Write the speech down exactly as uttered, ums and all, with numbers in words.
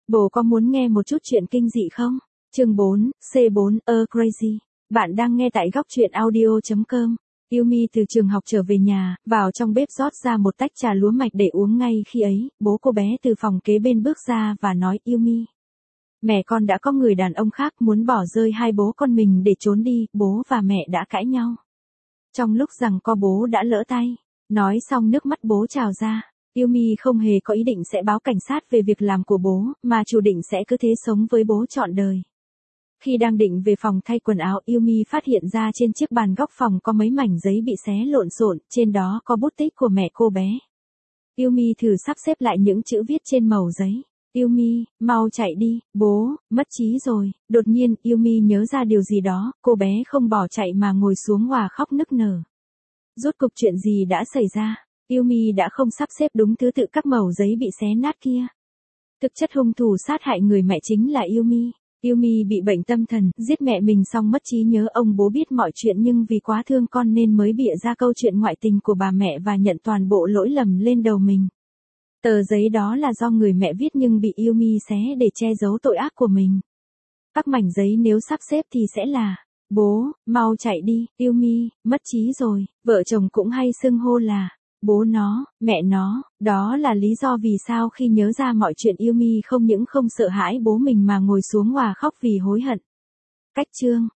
Bố có muốn nghe một chút chuyện kinh dị không? Chương bốn, C bốn, A Crazy. Bạn đang nghe tại góc truyện audio chấm com. Yumi từ trường học trở về nhà, vào trong bếp rót ra một tách trà lúa mạch để uống ngay khi ấy, bố cô bé từ phòng kế bên bước ra và nói Yumi. Mẹ con đã có người đàn ông khác muốn bỏ rơi hai bố con mình để trốn đi, bố và mẹ đã cãi nhau. Trong lúc rằng co bố đã lỡ tay, nói xong nước mắt bố trào ra. Yumi không hề có ý định sẽ báo cảnh sát về việc làm của bố, mà chủ định sẽ cứ thế sống với bố trọn đời. Khi đang định về phòng thay quần áo, Yumi phát hiện ra trên chiếc bàn góc phòng có mấy mảnh giấy bị xé lộn xộn, trên đó có bút tích của mẹ cô bé. Yumi thử sắp xếp lại những chữ viết trên mẩu giấy. Yumi, mau chạy đi, bố, mất trí rồi. Đột nhiên, Yumi nhớ ra điều gì đó, cô bé không bỏ chạy mà ngồi xuống hòa khóc nức nở. Rốt cuộc chuyện gì đã xảy ra? Yumi đã không sắp xếp đúng thứ tự các mẩu giấy bị xé nát kia. Thực chất hung thủ sát hại người mẹ chính là Yumi. Yumi bị bệnh tâm thần, giết mẹ mình xong mất trí nhớ. Ông bố biết mọi chuyện nhưng vì quá thương con nên mới bịa ra câu chuyện ngoại tình của bà mẹ và nhận toàn bộ lỗi lầm lên đầu mình. Tờ giấy đó là do người mẹ viết nhưng bị Yumi xé để che giấu tội ác của mình. Các mảnh giấy nếu sắp xếp thì sẽ là: bố, mau chạy đi, Yumi, mất trí rồi. Vợ chồng cũng hay xưng hô là bố nó, mẹ nó. Đó là lý do vì sao khi nhớ ra mọi chuyện, Yumi không những không sợ hãi bố mình mà ngồi xuống hòa khóc vì hối hận. Cách chương